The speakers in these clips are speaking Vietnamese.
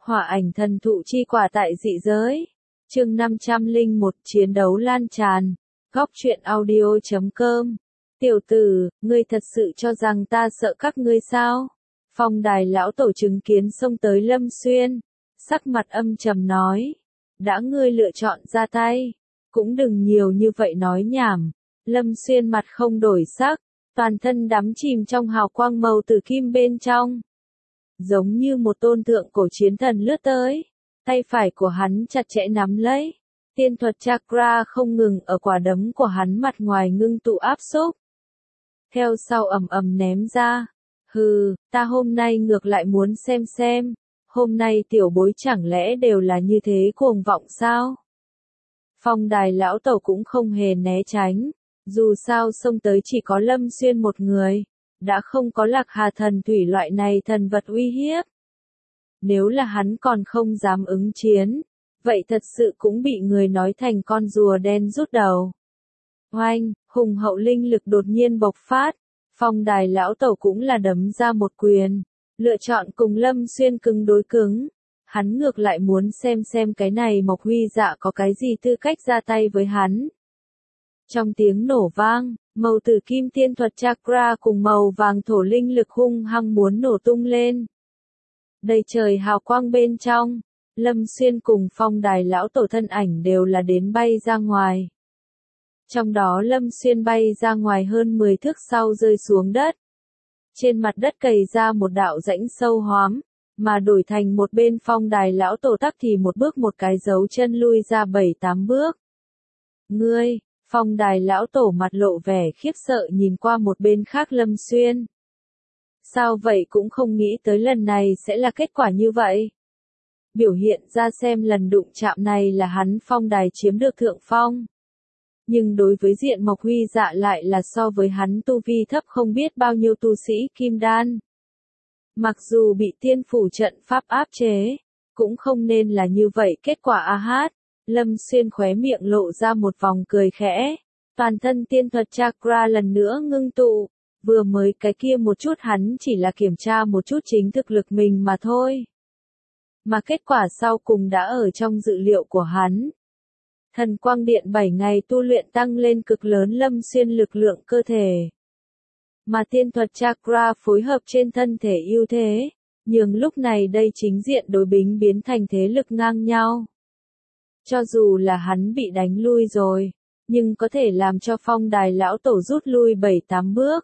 Hỏa ảnh thần thụ chi quả tại dị giới. Chương 501 chiến đấu lan tràn. Góc truyện audio.com. Tiểu tử, ngươi thật sự cho rằng ta sợ các ngươi sao? Phong đài lão tổ chứng kiến xông tới Lâm Xuyên. Sắc mặt âm trầm nói. Đã ngươi lựa chọn ra tay. Cũng đừng nhiều như vậy nói nhảm. Lâm Xuyên mặt không đổi sắc. Toàn thân đắm chìm trong hào quang màu tử kim bên trong. Giống như một tôn thượng cổ chiến thần lướt tới. Tay phải của hắn chặt chẽ nắm lấy. Tiên thuật chakra không ngừng ở quả đấm của hắn mặt ngoài ngưng tụ áp xúc. Theo sau ầm ầm ném ra. Hừ, ta hôm nay ngược lại muốn xem. Hôm nay tiểu bối chẳng lẽ đều là như thế cuồng vọng sao? Phong đài lão tổ cũng không hề né tránh. Dù sao xông tới chỉ có Lâm Xuyên một người. Đã không có Lạc Hà thần thủy loại này thần vật uy hiếp. Nếu là hắn còn không dám ứng chiến, vậy thật sự cũng bị người nói thành con rùa đen rút đầu. Oanh, hùng hậu linh lực đột nhiên bộc phát, phong đài lão tổ cũng là đấm ra một quyền, lựa chọn cùng Lâm Xuyên cứng đối cứng. Hắn ngược lại muốn xem cái này Mộc Huy Dạ có cái gì tư cách ra tay với hắn. Trong tiếng nổ vang, màu tử kim tiên thuật chakra cùng màu vàng thổ linh lực hung hăng muốn nổ tung lên. Đầy trời hào quang bên trong, Lâm Xuyên cùng phong đài lão tổ thân ảnh đều là đến bay ra ngoài. Trong đó Lâm Xuyên bay ra ngoài hơn 10 thước sau rơi xuống đất. Trên mặt đất cày ra một đạo rãnh sâu hoắm, mà đổi thành một bên phong đài lão tổ tắc thì một bước một cái dấu chân lui ra 7-8 bước. Ngươi, phong đài lão tổ mặt lộ vẻ khiếp sợ nhìn qua một bên khác Lâm Xuyên. Sao vậy cũng không nghĩ tới lần này sẽ là kết quả như vậy. Biểu hiện ra xem lần đụng chạm này là hắn phong đài chiếm được thượng phong. Nhưng đối với diện Mộc Huy Dạ lại là so với hắn tu vi thấp không biết bao nhiêu tu sĩ kim đan. Mặc dù bị tiên phủ trận pháp áp chế, cũng không nên là như vậy kết quả a hát. Lâm Xuyên khóe miệng lộ ra một vòng cười khẽ. Toàn thân tiên thuật chakra lần nữa ngưng tụ. Vừa mới cái kia một chút hắn chỉ là kiểm tra một chút chính thực lực mình mà thôi. Mà kết quả sau cùng đã ở trong dự liệu của hắn. Thần quang điện 7 ngày tu luyện tăng lên cực lớn Lâm Xuyên lực lượng cơ thể. Mà tiên thuật chakra phối hợp trên thân thể ưu thế, nhưng lúc này đây chính diện đối bính biến thành thế lực ngang nhau. Cho dù là hắn bị đánh lui rồi, nhưng có thể làm cho phong đài lão tổ rút lui 7-8 bước.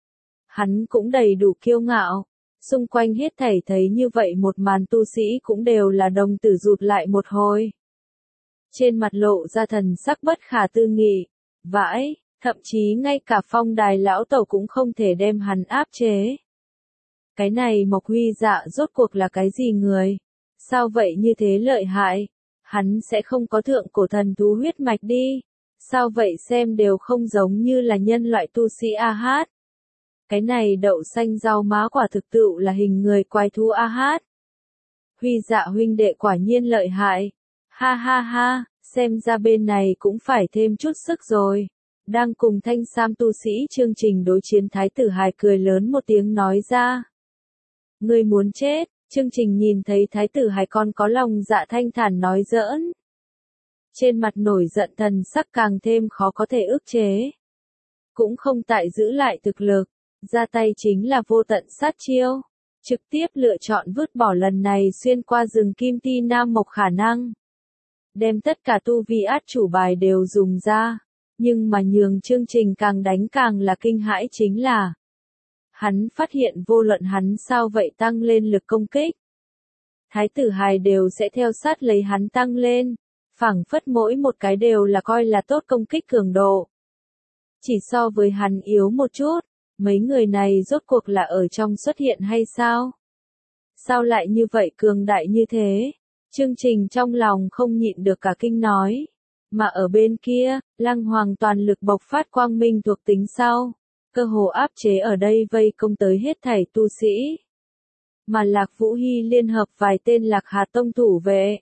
Hắn cũng đầy đủ kiêu ngạo, xung quanh hết thảy thấy như vậy một màn tu sĩ cũng đều là đồng tử rụt lại một hồi. Trên mặt lộ ra thần sắc bất khả tư nghị, vãi, thậm chí ngay cả phong đài lão tổ cũng không thể đem hắn áp chế. Cái này Mộc Huy Dạ rốt cuộc là cái gì người? Sao vậy như thế lợi hại? Hắn sẽ không có thượng cổ thần thú huyết mạch đi? Sao vậy xem đều không giống như là nhân loại tu sĩ a hát? Cái này đậu xanh rau má quả thực tựu là hình người quái thú a hát. Huy Dạ huynh đệ quả nhiên lợi hại. Ha ha ha, xem ra bên này cũng phải thêm chút sức rồi. Đang cùng thanh sam tu sĩ chương trình đối chiến thái tử hài cười lớn một tiếng nói ra. Ngươi muốn chết, chương trình nhìn thấy thái tử hài còn có lòng dạ thanh thản nói giỡn. Trên mặt nổi giận thần sắc càng thêm khó có thể ức chế. Cũng không tại giữ lại thực lực. Ra tay chính là vô tận sát chiêu, trực tiếp lựa chọn vứt bỏ lần này xuyên qua rừng kim ti nam mộc khả năng. Đem tất cả tu vi át chủ bài đều dùng ra, nhưng mà nhường chương trình càng đánh càng là kinh hãi chính là. Hắn phát hiện vô luận hắn sao vậy tăng lên lực công kích. Thái tử hài đều sẽ theo sát lấy hắn tăng lên, phảng phất mỗi một cái đều là coi là tốt công kích cường độ. Chỉ so với hắn yếu một chút. Mấy người này rốt cuộc là ở trong xuất hiện hay sao? Sao lại như vậy cường đại như thế? Chương trình trong lòng không nhịn được cả kinh nói. Mà ở bên kia, Lăng Hoàng toàn lực bộc phát quang minh thuộc tính sau. Cơ hồ áp chế ở đây vây công tới hết thảy tu sĩ. Mà Lạc Vũ Hy liên hợp vài tên Lạc Hà tông thủ vệ.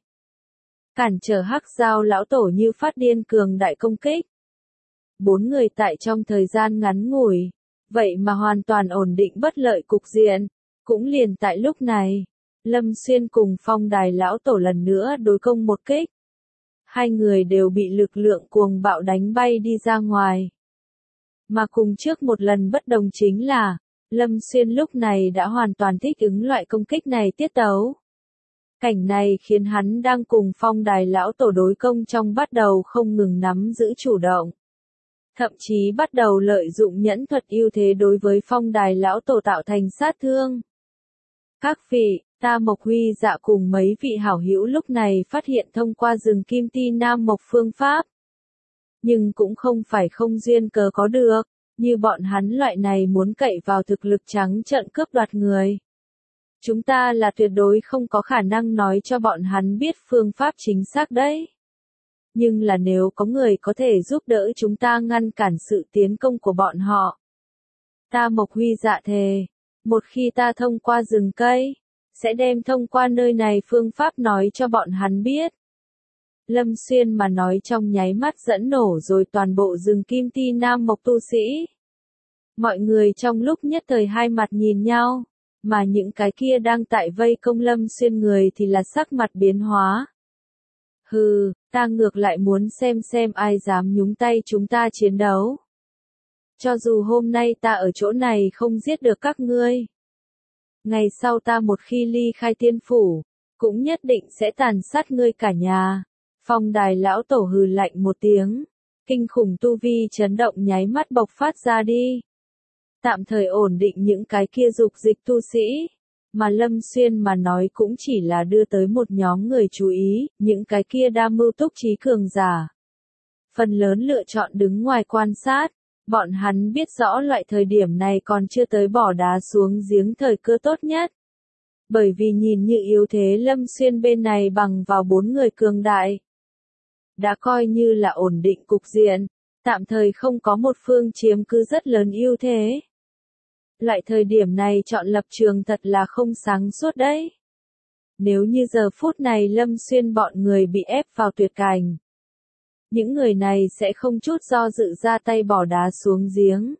Cản trở Hắc Giao lão tổ như phát điên cường đại công kích. 4 người tại trong thời gian ngắn ngủi. Vậy mà hoàn toàn ổn định bất lợi cục diện, cũng liền tại lúc này, Lâm Xuyên cùng Phong Đài lão tổ lần nữa đối công một kích. Hai người đều bị lực lượng cuồng bạo đánh bay đi ra ngoài. Mà cùng trước một lần bất đồng chính là, Lâm Xuyên lúc này đã hoàn toàn thích ứng loại công kích này tiết tấu. Cảnh này khiến hắn đang cùng Phong Đài lão tổ đối công trong bắt đầu không ngừng nắm giữ chủ động. Thậm chí bắt đầu lợi dụng nhẫn thuật ưu thế đối với Phong Đài lão tổ tạo thành sát thương. Các vị, Ta Mộc Huy Dạ cùng mấy vị hảo hữu lúc này phát hiện thông qua rừng Kim Ti Nam Mộc phương pháp. Nhưng cũng không phải không duyên cớ có được, như bọn hắn loại này muốn cậy vào thực lực trắng trợn cướp đoạt người. Chúng ta là tuyệt đối không có khả năng nói cho bọn hắn biết phương pháp chính xác đấy. Nhưng là nếu có người có thể giúp đỡ chúng ta ngăn cản sự tiến công của bọn họ. Ta Mộc Huy Dạ thề, một khi ta thông qua rừng cây, sẽ đem thông qua nơi này phương pháp nói cho bọn hắn biết. Lâm Xuyên mà nói trong nháy mắt dẫn nổ rồi toàn bộ rừng Kim Ti Nam Mộc tu sĩ. Mọi người trong lúc nhất thời hai mặt nhìn nhau, mà những cái kia đang tại vây công Lâm Xuyên người thì là sắc mặt biến hóa. Hừ, ta ngược lại muốn xem ai dám nhúng tay chúng ta chiến đấu. Cho dù hôm nay ta ở chỗ này không giết được các ngươi. Ngày sau ta một khi ly khai tiên phủ, cũng nhất định sẽ tàn sát ngươi cả nhà. Phong Đài lão tổ hừ lạnh một tiếng, kinh khủng tu vi chấn động nháy mắt bộc phát ra đi. Tạm thời ổn định những cái kia dục dịch tu sĩ, mà Lâm Xuyên mà nói cũng chỉ là đưa tới một nhóm người chú ý, những cái kia đa mưu túc trí cường giả. Phần lớn lựa chọn đứng ngoài quan sát, bọn hắn biết rõ loại thời điểm này còn chưa tới bỏ đá xuống giếng thời cơ tốt nhất. Bởi vì nhìn như yếu thế Lâm Xuyên bên này bằng vào 4 người cường đại. Đã coi như là ổn định cục diện, tạm thời không có một phương chiếm cứ rất lớn ưu thế. Loại thời điểm này chọn lập trường thật là không sáng suốt đấy. Nếu như giờ phút này Lâm Xuyên bọn người bị ép vào tuyệt cảnh, những người này sẽ không chút do dự ra tay bỏ đá xuống giếng.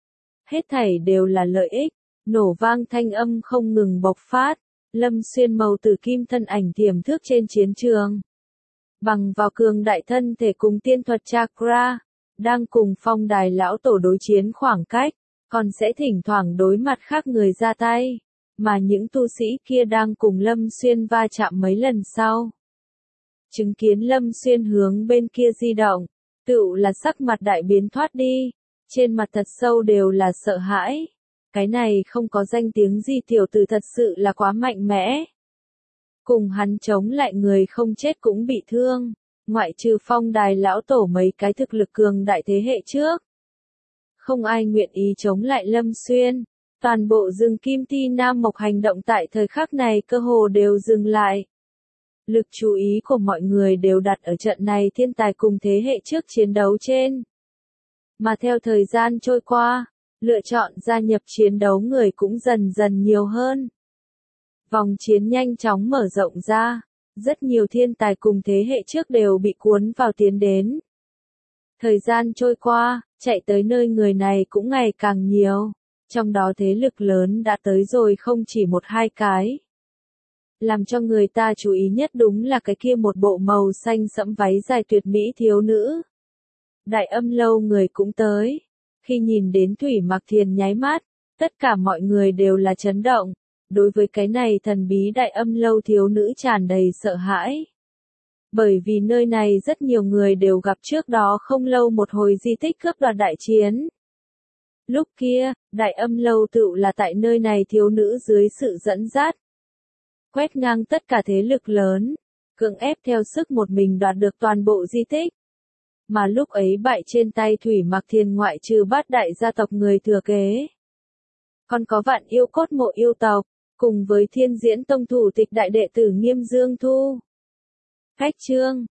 Hết thảy đều là lợi ích, nổ vang thanh âm không ngừng bộc phát, Lâm Xuyên màu tử kim thân ảnh tiềm thức trên chiến trường. Bằng vào cường đại thân thể cùng tiên thuật chakra, đang cùng Phong Đài lão tổ đối chiến khoảng cách, còn sẽ thỉnh thoảng đối mặt khác người ra tay, mà những tu sĩ kia đang cùng Lâm Xuyên va chạm mấy lần sau. Chứng kiến Lâm Xuyên hướng bên kia di động, tựu là sắc mặt đại biến thoát đi, trên mặt thật sâu đều là sợ hãi. Cái này không có danh tiếng gì tiểu tử thật sự là quá mạnh mẽ. Cùng hắn chống lại người không chết cũng bị thương, ngoại trừ Phong Đài lão tổ mấy cái thực lực cường đại thế hệ trước. Không ai nguyện ý chống lại Lâm Xuyên, toàn bộ rừng Kim Ti Nam Mộc hành động tại thời khắc này cơ hồ đều dừng lại. Lực chú ý của mọi người đều đặt ở trận này thiên tài cùng thế hệ trước chiến đấu trên. Mà theo thời gian trôi qua, lựa chọn gia nhập chiến đấu người cũng dần dần nhiều hơn. Vòng chiến nhanh chóng mở rộng ra, rất nhiều thiên tài cùng thế hệ trước đều bị cuốn vào tiến đến. Thời gian trôi qua, chạy tới nơi người này cũng ngày càng nhiều, trong đó thế lực lớn đã tới rồi không chỉ một hai cái. Làm cho người ta chú ý nhất đúng là cái kia một bộ màu xanh sẫm váy dài tuyệt mỹ thiếu nữ. Đại Âm Lâu người cũng tới. Khi nhìn đến Thủy Mặc Thiền nháy mắt, tất cả mọi người đều là chấn động. Đối với cái này thần bí Đại Âm Lâu thiếu nữ tràn đầy sợ hãi. Bởi vì nơi này rất nhiều người đều gặp trước đó không lâu một hồi di tích cướp đoạt đại chiến. Lúc kia, Đại Âm Lâu tựu là tại nơi này thiếu nữ dưới sự dẫn dắt. Quét ngang tất cả thế lực lớn, cưỡng ép theo sức một mình đoạt được toàn bộ di tích. Mà lúc ấy bại trên tay Thủy Mặc Thiền ngoại trừ bát đại gia tộc người thừa kế. Còn có Vạn Yêu Cốt Mộ yêu tộc, cùng với Thiên Diễn Tông thủ tịch đại đệ tử Nghiêm Dương Thu. Khách chương